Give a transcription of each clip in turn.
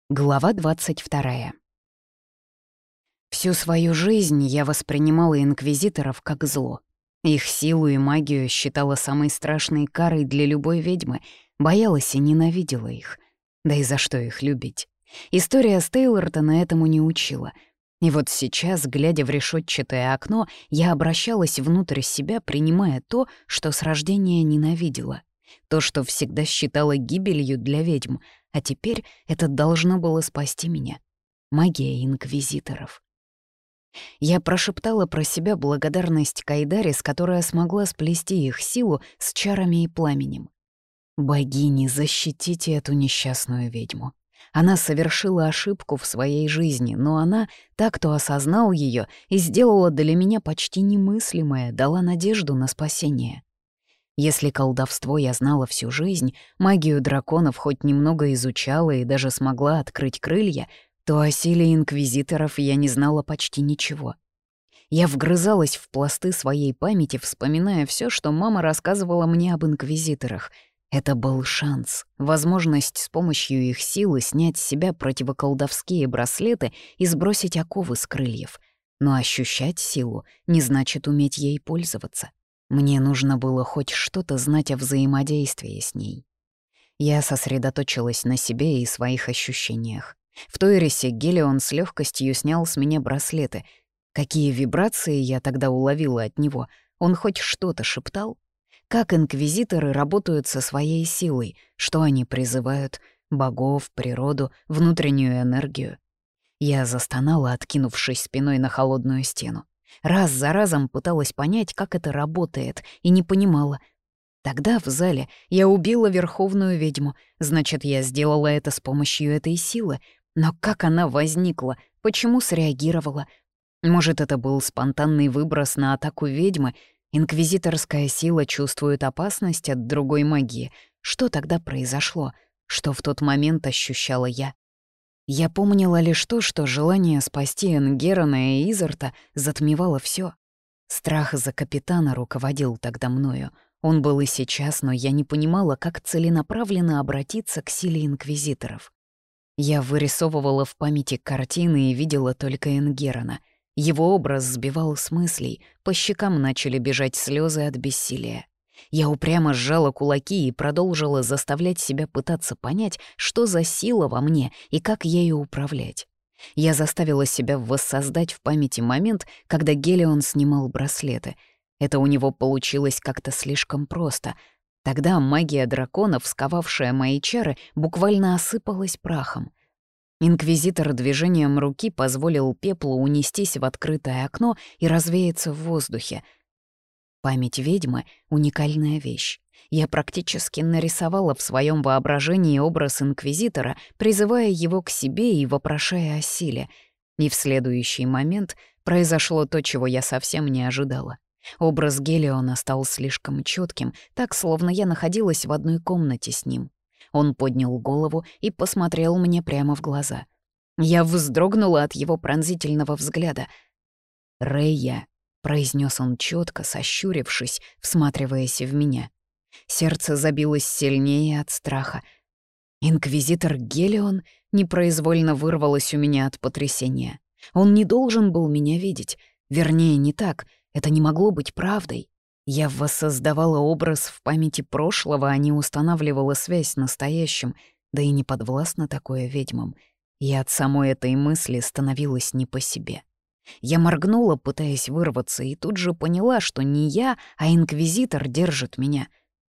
Глава 22. Всю свою жизнь я воспринимала инквизиторов как зло. Их силу и магию считала самой страшной карой для любой ведьмы, боялась и ненавидела их. Да и за что их любить? История Стейлортона этому не учила. И вот сейчас, глядя в решетчатое окно, я обращалась внутрь себя, принимая то, что с рождения ненавидела. То, что всегда считала гибелью для ведьм, а теперь это должно было спасти меня. Магия инквизиторов. Я прошептала про себя благодарность Кайдарис, которая смогла сплести их силу с чарами и пламенем. «Богини, защитите эту несчастную ведьму. Она совершила ошибку в своей жизни, но она, так кто осознал ее и сделала для меня почти немыслимое, дала надежду на спасение». Если колдовство я знала всю жизнь, магию драконов хоть немного изучала и даже смогла открыть крылья, то о силе инквизиторов я не знала почти ничего. Я вгрызалась в пласты своей памяти, вспоминая все, что мама рассказывала мне об инквизиторах. Это был шанс, возможность с помощью их силы снять с себя противоколдовские браслеты и сбросить оковы с крыльев. Но ощущать силу не значит уметь ей пользоваться. Мне нужно было хоть что-то знать о взаимодействии с ней. Я сосредоточилась на себе и своих ощущениях. В Тойресе Гелион с легкостью снял с меня браслеты. Какие вибрации я тогда уловила от него? Он хоть что-то шептал? Как инквизиторы работают со своей силой? Что они призывают? Богов, природу, внутреннюю энергию? Я застонала, откинувшись спиной на холодную стену. Раз за разом пыталась понять, как это работает, и не понимала. Тогда в зале я убила верховную ведьму, значит, я сделала это с помощью этой силы. Но как она возникла? Почему среагировала? Может, это был спонтанный выброс на атаку ведьмы? Инквизиторская сила чувствует опасность от другой магии. Что тогда произошло? Что в тот момент ощущала я? Я помнила лишь то, что желание спасти Энгерона и Изерта затмевало все. Страх за капитана руководил тогда мною. Он был и сейчас, но я не понимала, как целенаправленно обратиться к силе инквизиторов. Я вырисовывала в памяти картины и видела только Энгерона. Его образ сбивал с мыслей, по щекам начали бежать слезы от бессилия. Я упрямо сжала кулаки и продолжила заставлять себя пытаться понять, что за сила во мне и как ею управлять. Я заставила себя воссоздать в памяти момент, когда Гелион снимал браслеты. Это у него получилось как-то слишком просто. Тогда магия драконов, сковавшая мои чары, буквально осыпалась прахом. Инквизитор движением руки позволил пеплу унестись в открытое окно и развеяться в воздухе. Память ведьмы — уникальная вещь. Я практически нарисовала в своем воображении образ инквизитора, призывая его к себе и вопрошая о силе. И в следующий момент произошло то, чего я совсем не ожидала. Образ Гелиона стал слишком четким, так, словно я находилась в одной комнате с ним. Он поднял голову и посмотрел мне прямо в глаза. Я вздрогнула от его пронзительного взгляда. «Рэя», — произнес он четко, сощурившись, всматриваясь в меня. Сердце забилось сильнее от страха. Инквизитор Гелион непроизвольно вырвалось у меня от потрясения. Он не должен был меня видеть. Вернее, не так. Это не могло быть правдой. Я воссоздавала образ в памяти прошлого, а не устанавливала связь с настоящим, да и не подвластно такое ведьмам. И от самой этой мысли становилось не по себе. Я моргнула, пытаясь вырваться, и тут же поняла, что не я, а инквизитор держит меня.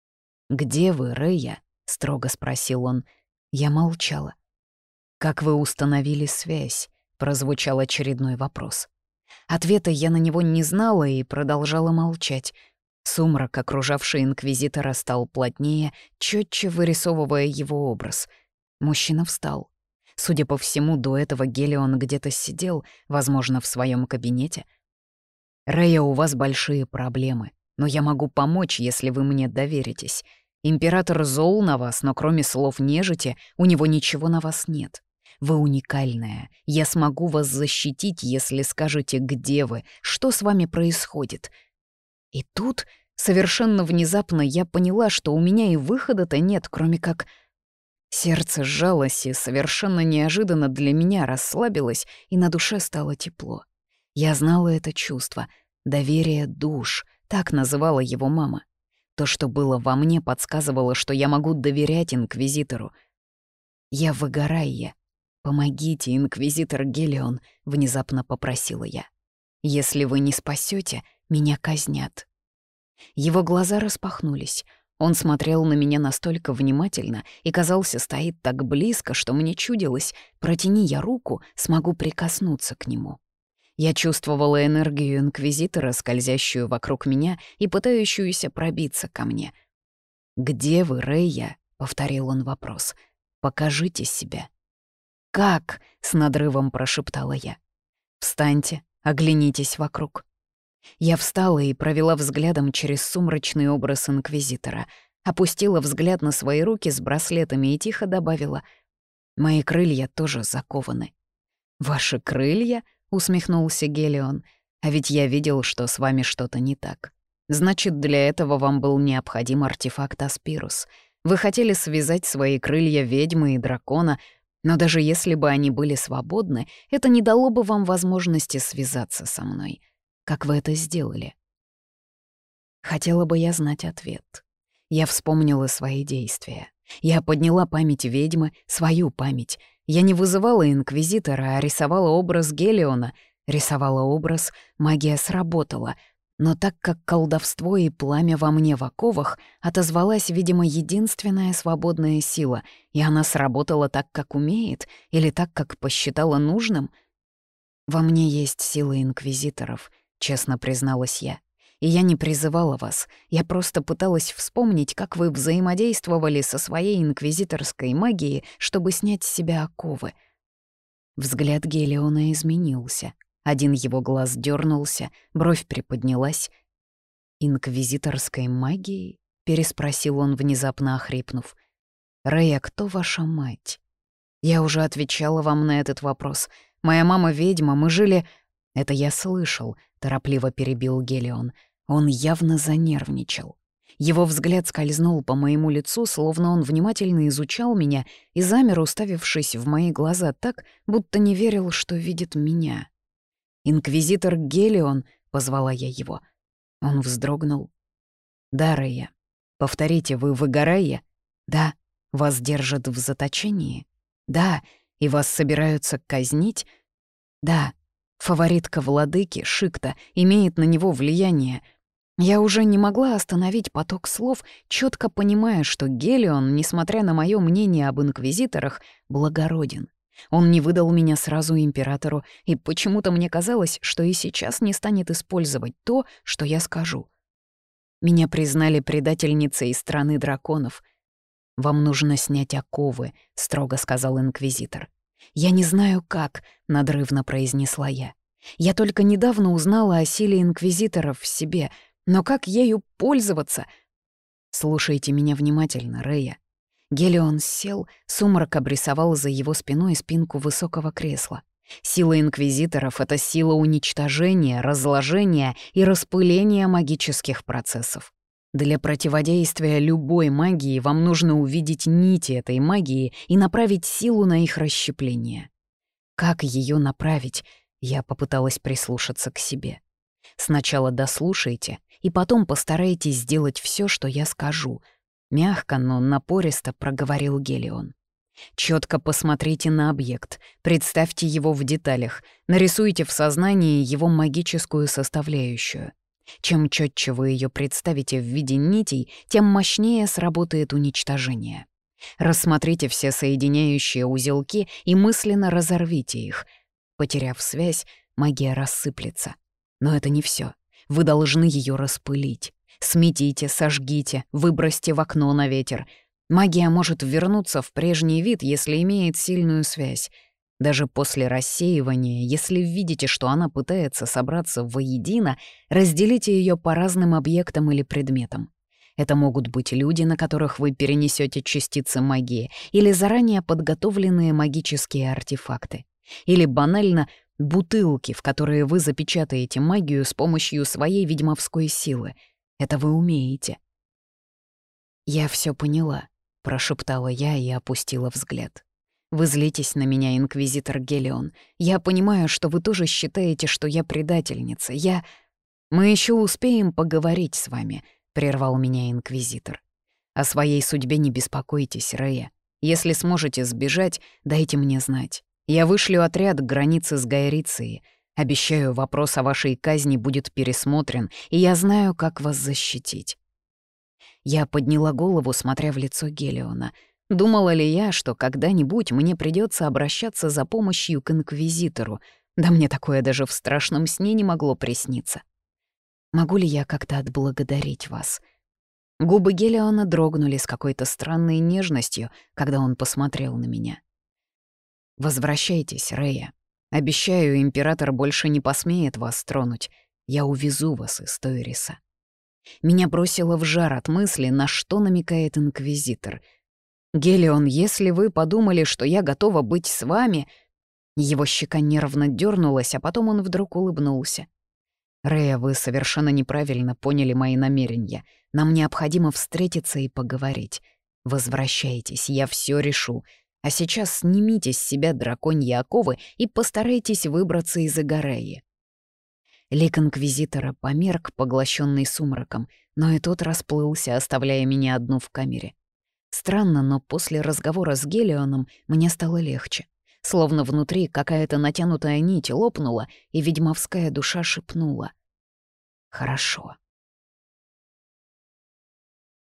«Где вы, Рэя?» — строго спросил он. Я молчала. «Как вы установили связь?» — прозвучал очередной вопрос. Ответа я на него не знала и продолжала молчать. Сумрак, окружавший инквизитора, стал плотнее, четче вырисовывая его образ. Мужчина встал. Судя по всему, до этого Гелион где-то сидел, возможно, в своем кабинете. «Рэя, у вас большие проблемы, но я могу помочь, если вы мне доверитесь. Император зол на вас, но кроме слов нежити у него ничего на вас нет. Вы уникальная. Я смогу вас защитить, если скажете, где вы, что с вами происходит». И тут, совершенно внезапно, я поняла, что у меня и выхода-то нет, кроме как Сердце сжалось и совершенно неожиданно для меня расслабилось, и на душе стало тепло. Я знала это чувство — доверие душ, так называла его мама. То, что было во мне, подсказывало, что я могу доверять инквизитору. «Я в Игарайе. Помогите, инквизитор Гелион», — внезапно попросила я. «Если вы не спасете, меня казнят». Его глаза распахнулись. Он смотрел на меня настолько внимательно и, казался, стоит так близко, что мне чудилось, протяни я руку, смогу прикоснуться к нему. Я чувствовала энергию инквизитора, скользящую вокруг меня и пытающуюся пробиться ко мне. «Где вы, Рейя?» — повторил он вопрос. «Покажите себя». «Как?» — с надрывом прошептала я. «Встаньте, оглянитесь вокруг». Я встала и провела взглядом через сумрачный образ инквизитора, опустила взгляд на свои руки с браслетами и тихо добавила: «Мои крылья тоже закованы». «Ваши крылья?» — усмехнулся Гелион. «А ведь я видел, что с вами что-то не так. Значит, для этого вам был необходим артефакт Аспирус. Вы хотели связать свои крылья ведьмы и дракона, но даже если бы они были свободны, это не дало бы вам возможности связаться со мной. Как вы это сделали?» Хотела бы я знать ответ. Я вспомнила свои действия. Я подняла память ведьмы, свою память. Я не вызывала инквизитора, а рисовала образ Гелиона. Рисовала образ, магия сработала. Но так как колдовство и пламя во мне в оковах, отозвалась, видимо, единственная свободная сила, и она сработала так, как умеет, или так, как посчитала нужным. «Во мне есть сила инквизиторов», — честно призналась я. «И я не призывала вас, я просто пыталась вспомнить, как вы взаимодействовали со своей инквизиторской магией, чтобы снять с себя оковы». Взгляд Гелиона изменился. Один его глаз дернулся, бровь приподнялась. «Инквизиторской магией?» — переспросил он, внезапно охрипнув. «Рэя, кто ваша мать?» «Я уже отвечала вам на этот вопрос. Моя мама ведьма, мы жили...» «Это я слышал», — торопливо перебил Гелион. Он явно занервничал. Его взгляд скользнул по моему лицу, словно он внимательно изучал меня и замер, уставившись в мои глаза так, будто не верил, что видит меня. «Инквизитор Гелион», — позвала я его. Он вздрогнул. «Да, Рэя. Повторите, вы в Игарайе?» «Да». «Вас держат в заточении?» «Да». «И вас собираются казнить?» «Да». Фаворитка владыки, Шикта, имеет на него влияние. Я уже не могла остановить поток слов, четко понимая, что Гелион, несмотря на мое мнение об инквизиторах, благороден. Он не выдал меня сразу императору, и почему-то мне казалось, что и сейчас не станет использовать то, что я скажу. Меня признали предательницей из страны драконов. «Вам нужно снять оковы», — строго сказал инквизитор. «Я не знаю, как», — надрывно произнесла я. «Я только недавно узнала о силе инквизиторов в себе, но как ею пользоваться?» «Слушайте меня внимательно, Рэя». Гелион сел, сумрак обрисовал за его спиной спинку высокого кресла. Сила инквизиторов — это сила уничтожения, разложения и распыления магических процессов. Для противодействия любой магии вам нужно увидеть нити этой магии и направить силу на их расщепление. Как ее направить? Я попыталась прислушаться к себе. Сначала дослушайте, и потом постарайтесь сделать все, что я скажу. Мягко, но напористо проговорил Гелион. Четко посмотрите на объект, представьте его в деталях, нарисуйте в сознании его магическую составляющую. Чем четче вы ее представите в виде нитей, тем мощнее сработает уничтожение. Рассмотрите все соединяющие узелки и мысленно разорвите их. Потеряв связь, магия рассыплется. Но это не все. Вы должны ее распылить. Сметите, сожгите, выбросьте в окно на ветер. Магия может вернуться в прежний вид, если имеет сильную связь. Даже после рассеивания, если видите, что она пытается собраться воедино, разделите ее по разным объектам или предметам. Это могут быть люди, на которых вы перенесете частицы магии, или заранее подготовленные магические артефакты. Или банально бутылки, в которые вы запечатаете магию с помощью своей ведьмовской силы. Это вы умеете. Я все поняла. — прошептала я и опустила взгляд. «Вы злитесь на меня, инквизитор Гелион. Я понимаю, что вы тоже считаете, что я предательница. Мы еще успеем поговорить с вами», — прервал меня инквизитор. «О своей судьбе не беспокойтесь, Рея. Если сможете сбежать, дайте мне знать. Я вышлю отряд к границе с Гайрицией. Обещаю, вопрос о вашей казни будет пересмотрен, и я знаю, как вас защитить». Я подняла голову, смотря в лицо Гелиона. Думала ли я, что когда-нибудь мне придется обращаться за помощью к инквизитору? Да мне такое даже в страшном сне не могло присниться. «Могу ли я как-то отблагодарить вас?» Губы Гелиона дрогнули с какой-то странной нежностью, когда он посмотрел на меня. «Возвращайтесь, Рея. Обещаю, император больше не посмеет вас тронуть. Я увезу вас из Тойриса». Меня бросило в жар от мысли, на что намекает инквизитор. «Гелион, если вы подумали, что я готова быть с вами...» Его щека нервно дернулась, а потом он вдруг улыбнулся. «Рея, вы совершенно неправильно поняли мои намерения. Нам необходимо встретиться и поговорить. Возвращайтесь, я все решу. А сейчас снимите с себя драконьи оковы и постарайтесь выбраться из Агареи». Лик инквизитора померк, поглощенный сумраком, но и тот расплылся, оставляя меня одну в камере. Странно, но после разговора с Гелионом мне стало легче. Словно внутри какая-то натянутая нить лопнула, и ведьмовская душа шепнула: «Хорошо».